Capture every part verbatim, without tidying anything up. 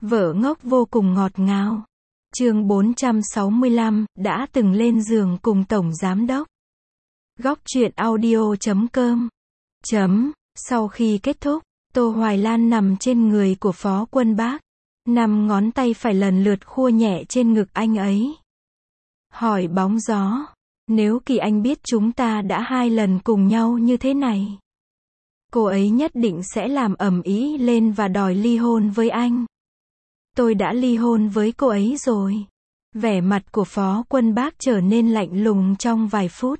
Vợ ngốc vô cùng ngọt ngào. Chương bốn trăm sáu mươi lăm, đã từng lên giường cùng Tổng Giám đốc. Góc truyện audio chấm com. Chấm. Sau khi kết thúc, Tô Hoài Lan nằm trên người của Phó Quân Bác. Năm ngón tay phải lần lượt khua nhẹ trên ngực anh ấy. Hỏi bóng gió, nếu Kỳ Anh biết chúng ta đã hai lần cùng nhau như thế này, cô ấy nhất định sẽ làm ầm ĩ lên và đòi ly hôn với anh. Tôi đã ly hôn với cô ấy rồi. Vẻ mặt của Phó Quân Bác trở nên lạnh lùng trong vài phút.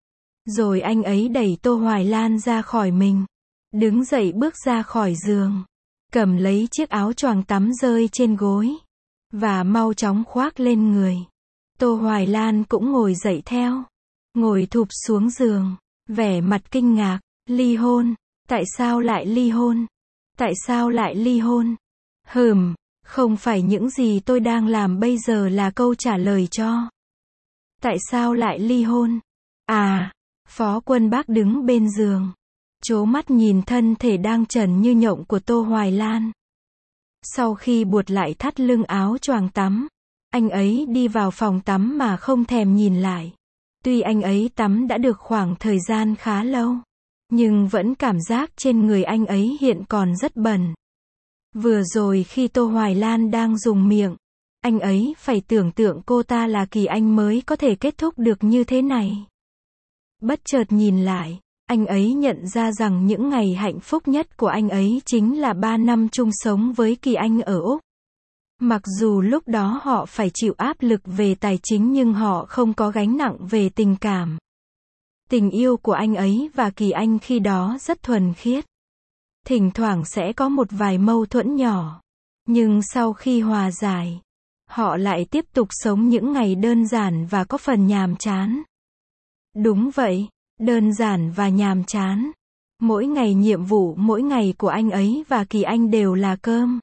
Rồi anh ấy đẩy Tô Hoài Lan ra khỏi mình. Đứng dậy bước ra khỏi giường. Cầm lấy chiếc áo choàng tắm rơi trên gối. Và mau chóng khoác lên người. Tô Hoài Lan cũng ngồi dậy theo. Ngồi thụp xuống giường. Vẻ mặt kinh ngạc. Ly hôn. Tại sao lại ly hôn? Tại sao lại ly hôn? Hừm. Không phải những gì tôi đang làm bây giờ là câu trả lời cho. Tại sao lại ly hôn? À, Phó Quân Bác đứng bên giường. Trố mắt nhìn thân thể đang trần như nhộng của Tô Hoài Lan. Sau khi buộc lại thắt lưng áo choàng tắm, anh ấy đi vào phòng tắm mà không thèm nhìn lại. Tuy anh ấy tắm đã được khoảng thời gian khá lâu, nhưng vẫn cảm giác trên người anh ấy hiện còn rất bẩn. Vừa rồi khi Tô Hoài Lan đang dùng miệng, anh ấy phải tưởng tượng cô ta là Kỳ Anh mới có thể kết thúc được như thế này. Bất chợt nhìn lại, anh ấy nhận ra rằng những ngày hạnh phúc nhất của anh ấy chính là ba năm chung sống với Kỳ Anh ở Úc. Mặc dù lúc đó họ phải chịu áp lực về tài chính nhưng họ không có gánh nặng về tình cảm. Tình yêu của anh ấy và Kỳ Anh khi đó rất thuần khiết. Thỉnh thoảng sẽ có một vài mâu thuẫn nhỏ. Nhưng sau khi hòa giải, họ lại tiếp tục sống những ngày đơn giản và có phần nhàm chán. Đúng vậy, đơn giản và nhàm chán. Mỗi ngày nhiệm vụ mỗi ngày của anh ấy và Kỳ Anh đều là cơm,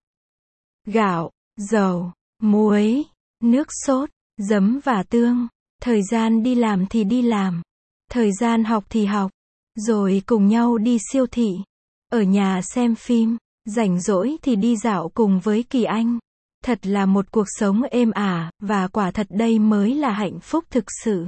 gạo, dầu, muối, nước sốt, giấm và tương. Thời gian đi làm thì đi làm. Thời gian học thì học. Rồi cùng nhau đi siêu thị. Ở nhà xem phim, rảnh rỗi thì đi dạo cùng với Kỳ Anh. Thật là một cuộc sống êm ả, và quả thật đây mới là hạnh phúc thực sự.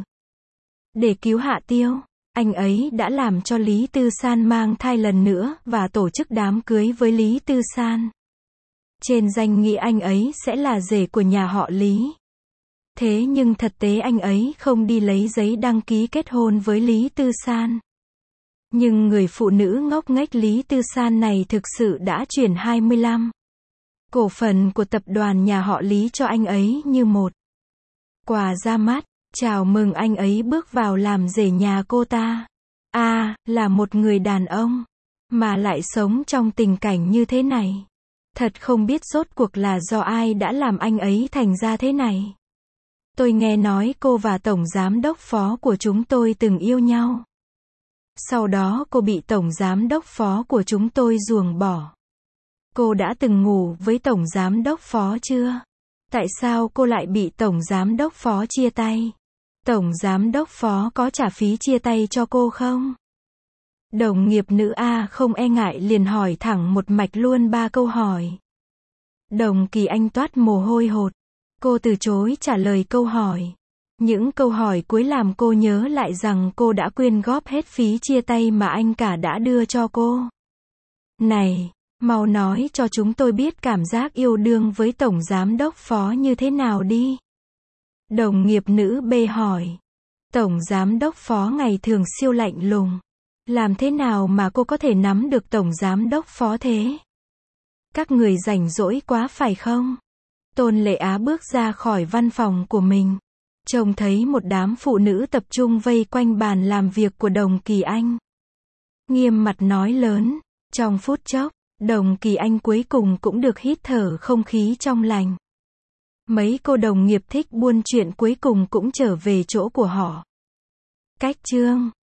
Để cứu Hạ Tiêu, anh ấy đã làm cho Lý Tư San mang thai lần nữa và tổ chức đám cưới với Lý Tư San. Trên danh nghĩa anh ấy sẽ là rể của nhà họ Lý. Thế nhưng thực tế anh ấy không đi lấy giấy đăng ký kết hôn với Lý Tư San. Nhưng người phụ nữ ngốc nghếch Lý Tư San này thực sự đã chuyển hai mươi lăm cổ phần của tập đoàn nhà họ Lý cho anh ấy như một quà ra mắt, chào mừng anh ấy bước vào làm rể nhà cô ta. À, là một người đàn ông, mà lại sống trong tình cảnh như thế này. Thật không biết rốt cuộc là do ai đã làm anh ấy thành ra thế này. Tôi nghe nói cô và Tổng Giám đốc Phó của chúng tôi từng yêu nhau. Sau đó cô bị Tổng Giám đốc Phó của chúng tôi ruồng bỏ. Cô đã từng ngủ với Tổng Giám đốc Phó chưa? Tại sao cô lại bị Tổng Giám đốc Phó chia tay? Tổng Giám đốc Phó có trả phí chia tay cho cô không? Đồng nghiệp nữ A không e ngại liền hỏi thẳng một mạch luôn ba câu hỏi. Đồng Kỳ Anh toát mồ hôi hột. Cô từ chối trả lời câu hỏi. Những câu hỏi cuối làm cô nhớ lại rằng cô đã quyên góp hết phí chia tay mà anh cả đã đưa cho cô. Này, mau nói cho chúng tôi biết cảm giác yêu đương với Tổng Giám đốc Phó như thế nào đi. Đồng nghiệp nữ B hỏi. Tổng Giám đốc Phó ngày thường siêu lạnh lùng. Làm thế nào mà cô có thể nắm được Tổng Giám đốc Phó thế? Các người rảnh rỗi quá phải không? Tôn Lệ Á bước ra khỏi văn phòng của mình. Trông thấy một đám phụ nữ tập trung vây quanh bàn làm việc của Đồng Kỳ Anh. Nghiêm mặt nói lớn. Trong phút chốc, Đồng Kỳ Anh cuối cùng cũng được hít thở không khí trong lành. Mấy cô đồng nghiệp thích buôn chuyện cuối cùng cũng trở về chỗ của họ. Cách chương